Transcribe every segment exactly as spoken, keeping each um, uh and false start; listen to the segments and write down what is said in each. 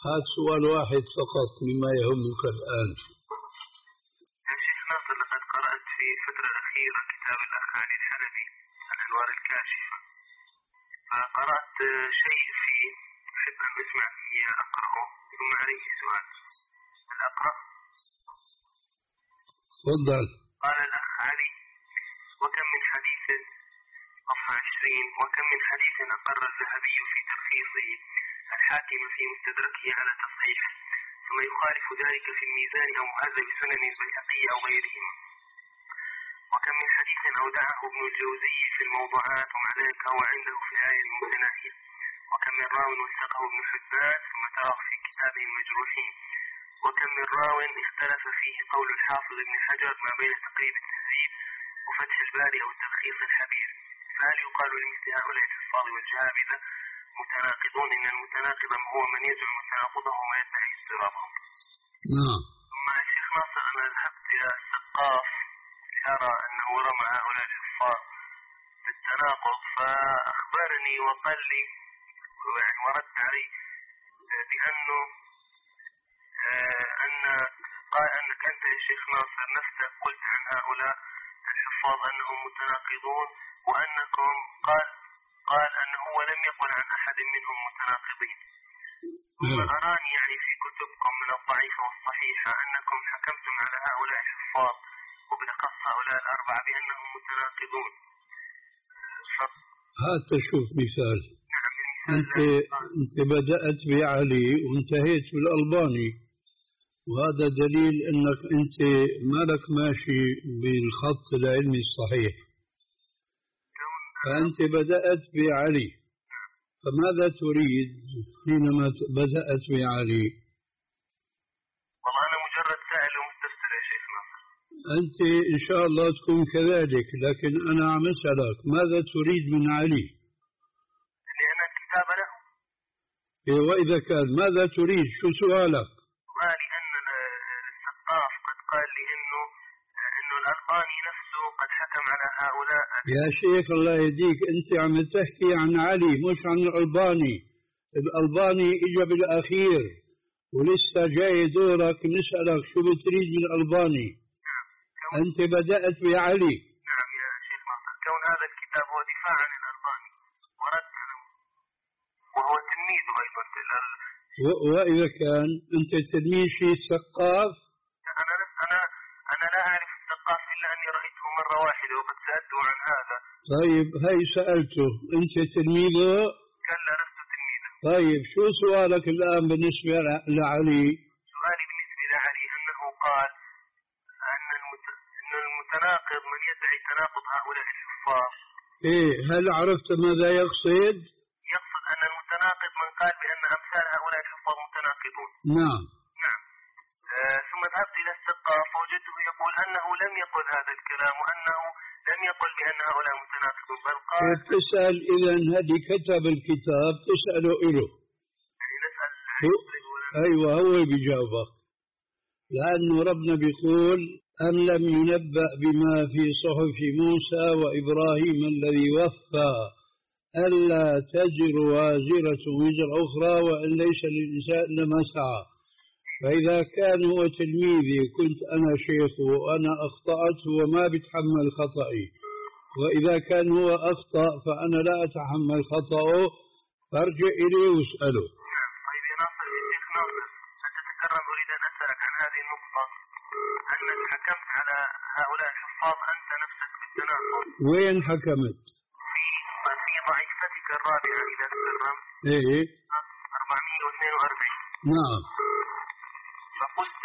هذا سؤال واحد فقط مما يهمك الآن. يا شيخ ناصر، لقد قرأت في الفترة الأخيرة كتاب الأخ علي الحلبي الأنوار الكاشفة، فقرأت شيء فيه أحب أن أسمع فيه أقرأه ثم عليه سؤال. هل أقرأ؟ تفضل. قال الأخ علي: وكم من حديث صفحة عشرين وكم من حديث أقر الذهبي في تلخيصه الحاكم في مستدركه على تصحيحه، ثم يخالف ذلك في الميزان أو مهذب سنن البيهقي أو غيرهما. وكم من حديث أودعه ابن الجوزي في الموضوعات ومع ذلك هو عنده في الآية المتناهية. وكم من راو وثقه ابن حبان ثم تراه في كتابه المجروحين. وكم من راو اختلف فيه قول الحافظ ابن حجر ما بين تقريب التهذيب وفتح الباري أو التلخيص الحبير. فهل يقال لمثل هؤلاء الحفاظ والجهابذة متناقضون؟ إن المتناقض هو من يزعم تناقضه وما يدعي اضطرابه. نعم. ثم يا شيخ ناصر، أنا ذهبت إلى السقاف لأرى أنه رمى هؤلاء الحفاظ بالتناقض، فأخبرني وقال لي ورد علي بأنه آه أن قال أنك أنت يا شيخ ناصر نفسك قلت عن هؤلاء الحفاظ أنهم متناقضون، وأنكم قال قال أنه هو لم يقل عن أحد منهم متناقضين. ثم أراني يعني في كتبكم من الضعيفة والصحيحة أنكم حكمتم على هؤلاء الحفاظ وبالأخص هؤلاء الأربعة بأنهم متناقضون. هات تشوف مثال. أنت أنت بدأت بعلي وانتهيت بالألباني، وهذا دليل أنك أنت مالك ماشي بالخط العلمي الصحيح. فأنت بدأت بعلي، فماذا تريد حينما بدأت بعلي؟ والله أنا مجرد سائل ومستفسر يا شيخ ناصر. أنت إن شاء الله تكون كذلك، لكن أنا عم أسألك ماذا تريد من علي؟ لأن الكتاب له. وإذا كان ماذا تريد؟ شو سؤالك؟ سؤالي أن السقاف قد قال لي إنه إنه الألباني نفسه قد حكم على هؤلاء. يا شيخ الله يهديك، أنت عم تحكي عن علي مش عن الألباني. الألباني إجا بالأخير ولسه جاي دورك نسألك شو بتريد من الألباني. نعم. أنت بدأت بعلي. نعم يا شيخ ناصر، كون هذا الكتاب هو دفاع عن الألباني ورد عنه وهو تلميذه أيضا. وإذا كان أنت تلميذ في السقاف؟ أنا أنا أنا لا أعرف السقاف إلا أني رأيته مرة واحدة وقد سألته عن هذا. طيب هاي سألته، أنت تلميذه؟ كلا لست تلميذه. طيب شو سؤالك الآن بالنسبة لعلي؟ سؤالي بالنسبة لعلي أنه قال أن المت... أن المتناقض من يدعي تناقض هؤلاء الحفاظ. إيه، هل عرفت ماذا يقصد؟ يقصد أن المتناقض من قال بأن أمثال هؤلاء الحفاظ متناقضون. نعم. نعم. آه ثم ذهبت إلى السقاف فوجدته يقول أنه لم يقل هذا الكلام، وأنه لم يقل بأن هؤلاء متناقضون، بل قال. تسأل إذا هذه كتب الكتاب تسأله إله. يعني نسأل. أيوة هو بيجاوبك، لأنه ربنا بيقول أم لم ينبأ بما في صحف موسى وإبراهيم الذي وفى ألا تزر وازرة وزر أخرى وأن ليس للإنسان إلا ما سعى. فإذا كان هو تلميذي كنت أنا شيخه وأنا أخطأت وما بتحمل خطئي، وإذا كان هو أخطأ فأنا لا أتحمل خطأه، فارجع إليه واسأله. طيب يا ناصر، يا شيخ ناصر، أتتكرم أريد أن أسألك عن هذه النقطة، أنك حكمت على هؤلاء الحفاظ أنت نفسك بالتناقض. وين حكمت؟ في في ضعيفتك الرابعة إذا تكرم. إيه. أربعمائة واثنين وأربعين. نعم. فقلت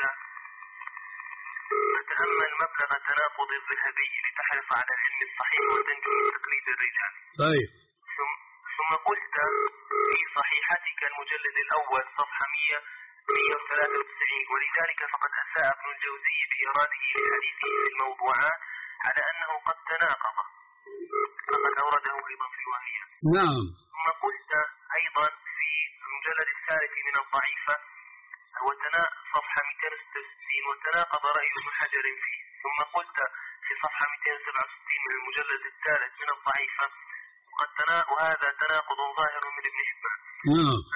تتأمل مبلغ تناقض الذهبي لتحرص على العلم الصحيح وتنجو من تقليد الرجال. طيب. ثم ثم قلت في صحيحتك المجلد الأول صفحة مئة وثلاثة وتسعين ولذلك فقد أساء ابن الجوزي بإراده لحديثه في الموضوعات على أنه قد تناقض، فقد أورده أيضا في الوهية. نعم. ثم قلت أيضا في المجلد الثالث من الضعيفة صفحة مئتين وستة وستين وتناقض رأي ابن حجر فيه. ثم قلت في صفحة مئتين وسبعة وستين من المجلد الثالث من الضعيفة وقد تنا... وهذا تناقض ظاهر من ابن حبان. نعم. شيخ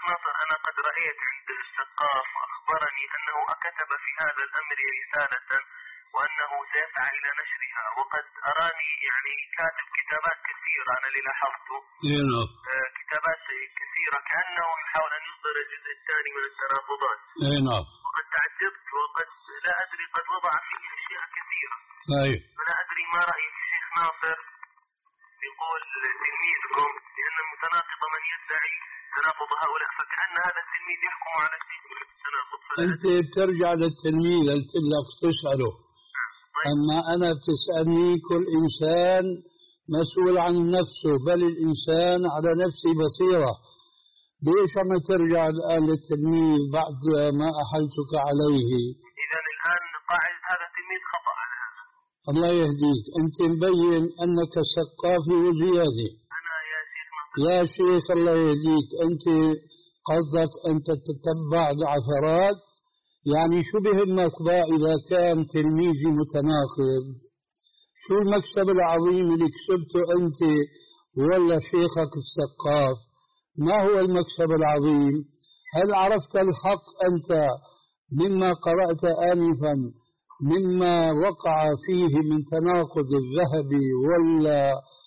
ناصر أنا قد رأيت عند السقاف وأخبرني أنه كتب في هذا الأمر رسالة وأنه سيسعى إلى نشرها، وقد أراني يعني كاتب كتابات كثيرة أنا اللي لاحظته آه كتابات كثيرة كأنه يحاول أن يصدر الجزء الثاني من التناقضات. نعم. وقد تعجبت وقد لا أدري قد وضع فيه أشياء كثيرة. أيوه. فلا أدري ما رأي الشيخ ناصر يقول تلميذكم لأن المتناقض من يدعي تناقض هؤلاء، فكأن هذا التلميذ يحكم على الشيخ بالتناقض. أنت بترجع للتلميذ قلت لك تسأله، أما أنا بتسألني كل إنسان مسؤول عن نفسه، بل الإنسان على نفسه بصيرة. ليش عم ترجع الآن للتلميذ بعد ما أحلتك عليه؟ إذا الآن قاعدة هذا التلميذ خطأ على هذا. الله يهديك، أنت مبين أنك سقافي وزيادة. أنا يا شيخ يا شيخ الله يهديك، أنت قصدك أن تتبع العثرات، يعني شو بهمك بقى إذا كان تلميذي متناقض؟ شو المكسب العظيم اللي كسبته أنت ولا شيخك السقاف؟ ما هو المكسب العظيم؟ هل عرفت الحق أنت مما قرأت آنفا مما وقع فيه من تناقض الذهبي ولا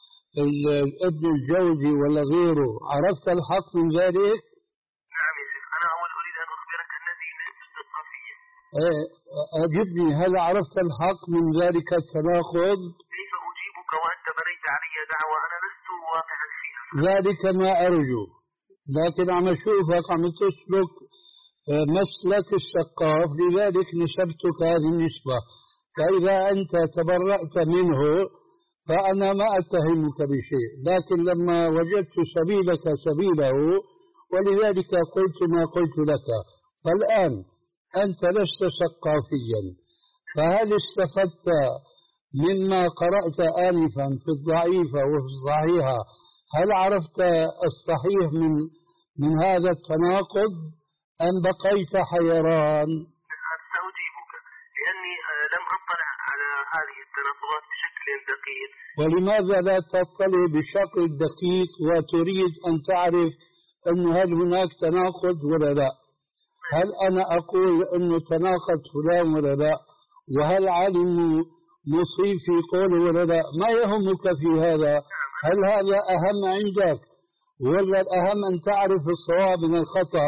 ابن الجوزي ولا غيره؟ عرفت الحق من ذلك؟ نعم يا شيخ، أنا أول أريد أن أخبرك الذي ليست الثقافية. أجبني، هل عرفت الحق من ذلك التناقض؟ كيف أجيبك وأنت بنيت علي دعوة أنا لست واقعا فيها؟ ذلك ما أرجو، لكن عم أشوفك عم تسلك مسلك السقاف، لذلك نسبتك هذه النسبة. فإذا أنت تبرأت منه فأنا ما أتهمك بشيء، لكن لما وجدت سبيلك سبيله ولذلك قلت ما قلت لك. فالآن أنت لست سقافيا، فهل استفدت مما قرأت آنفا في الضعيفة وفي الصحيحة؟ هل عرفت الصحيح من من هذا التناقض أم بقيت حيران؟ سأجيبك لأني لم أطلع على هذه التناقضات بشكل دقيق. ولماذا لا تطلع بشكل دقيق وتريد أن تعرف أن هل هناك تناقض ولا لا؟ هل أنا أقول أنه تناقض فلان ولا لا؟ وهل عالم مصيب في قوله ولا لا؟ ما يهمك في هذا؟ هل هذا أهم عندك ولا الأهم أن تعرف الصواب من الخطأ؟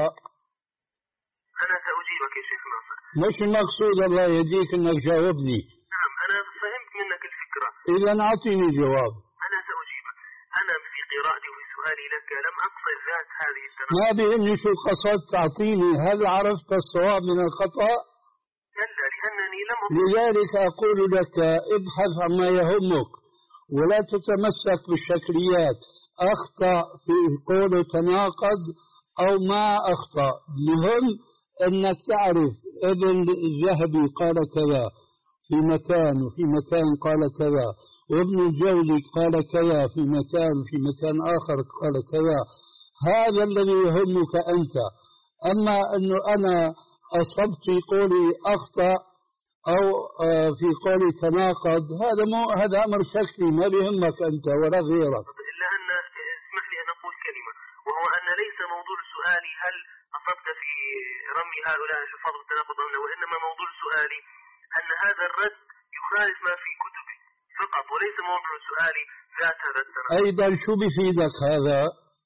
أنا سأجيبك يا شيخ ناصر. مش المقصود الله يهديك أنك جاوبني. نعم أنا فهمت منك الفكرة. إذا أعطيني جواب. أنا سأجيبك. أنا في قراءتي وفي سؤالي لك لم أقصد ذات هذه التناقض. ما بيهمني شو قصدت تعطيني، هل عرفت الصواب من الخطأ؟ كلا لأنني لم أقصد. لذلك أقول لك ابحث عما يهمك ولا تتمسك بالشكليات. أخطأ في قوله تناقض أو ما أخطأ، مهم أنك تعرف ابن الذهبي قال كذا في مكان وفي مكان قال كذا، وابن الجوزي قال كذا في مكان في مكان آخر قال كذا. هذا الذي يهمك أنت. أما أنه أنا أصبت في قولي أخطأ أو في قولي تناقض، هذا مو هذا أمر شكلي ما بيهمك أنت ولا غيرك. إلا أن اسمح لي أن أقول كلمة، وهو أن ليس موضوع سؤالي هل أصبت في رمي هؤلاء الحفاظ بالتناقض أم لا، وإنما موضوع سؤالي أن هذا الرد يخالف ما في كتبي فقط، وليس موضوع سؤالي ذات هذا التناقض. أيضا شو بفيدك هذا؟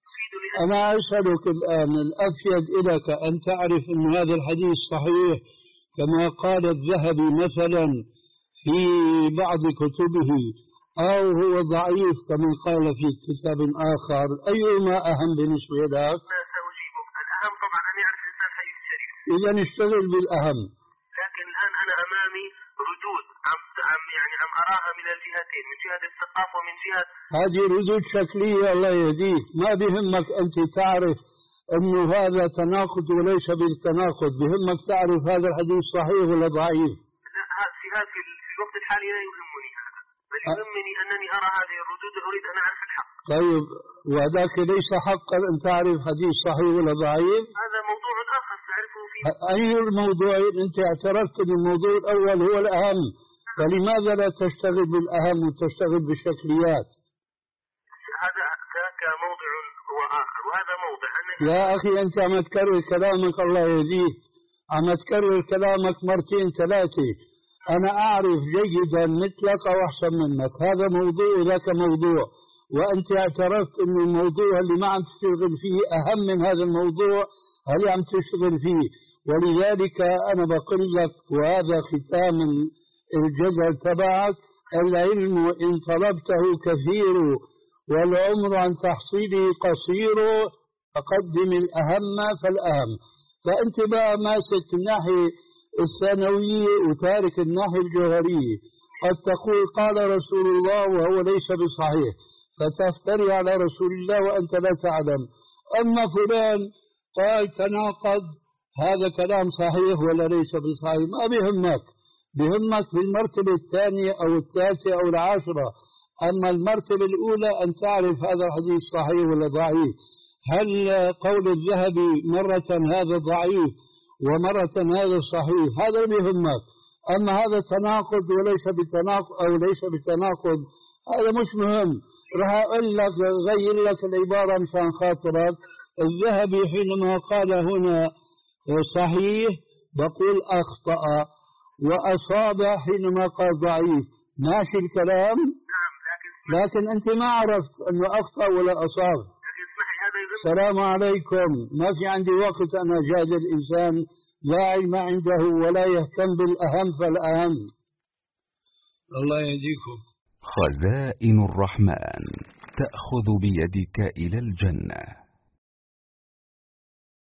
أنا أسألك الآن، الأفيد إليك أن تعرف أن هذا الحديث صحيح كما قال الذهبي مثلا في بعض كتبه، أو هو ضعيف كما قال في كتاب آخر؟ أيهما أهم بالنسبة لك؟ لا سأجيبك. الأهم طبعا أن يعرف الإنسان حي الشريف. إذا اشتغل بالأهم. لكن الآن أنا أمامي ردود عم عم يعني عم أراها من الجهتين، من جهة الثقافة ومن جهة. هذه ردود شكلية الله يهديك، ما بهمك أنت تعرف أنه هذا تناقض وليس بالتناقض، بهمك تعرف هذا الحديث صحيح ولا ضعيف. لا في هذا في الوقت الحالي لا يهمني هذا، بل يهمني أنني أرى هذه الردود وأريد أن أعرف الحق. طيب وذاك ليس حقا أن تعرف حديث صحيح ولا ضعيف؟ هذا موضوع آخر تعرفه فيه. أي الموضوعين؟ أنت اعترفت أن الموضوع الأول هو الأهم، فلماذا لا تشتغل بالأهم وتشتغل بالشكليات؟ هذا ذاك موضع هو آخر، وهذا موضع أن يا أخي أنت عم تكرر كلامك الله يهديك، عم تكرر كلامك مرتين ثلاثة. أنا أعرف جيدا مثلك أو أحسن منك، هذا موضوع وذاك موضوع، وأنت اعترفت أن الموضوع اللي ما عم تشتغل فيه أهم من هذا الموضوع اللي عم تشتغل فيه. ولذلك أنا بقول لك، وهذا ختام الجدل تبعك: العلم إن طلبته كثير والعمر عن تحصيله قصير، فقدم الأهم فالأهم. فأنت بقى ماسك الناحية الثانوية وتارك الناحية الجوهرية. قد تقول قال رسول الله وهو ليس بصحيح، فتفتري على رسول الله وأنت لا تعلم. أما فلان قال تناقض، هذا كلام صحيح ولا ليس بصحيح ما بيهمك، بيهمك في المرتبة الثانية أو الثالثة أو العاشرة. أما المرتبة الأولى أن تعرف هذا الحديث صحيح ولا ضعيف. هل قول الذهبي مرة هذا ضعيف ومرة هذا صحيح، هذا بيهمك. أما هذا تناقض وليس بتناقض أو ليس بتناقض، هذا مش مهم. راح أقول لك غير لك العبارة مشان خاطرك. الذهبي حينما قال هنا صحيح بقول أخطأ، وأصاب حينما قال ضعيف. ماشي الكلام؟ لكن أنت ما عرفت أنه أخطأ ولا أصاب. السلام عليكم. ما في عندي وقت أنا جادل إنسان لا علم عنده ولا يهتم بالأهم فالأهم. الله يهديكم. خزائن الرحمن تأخذ بيدك إلى الجنة.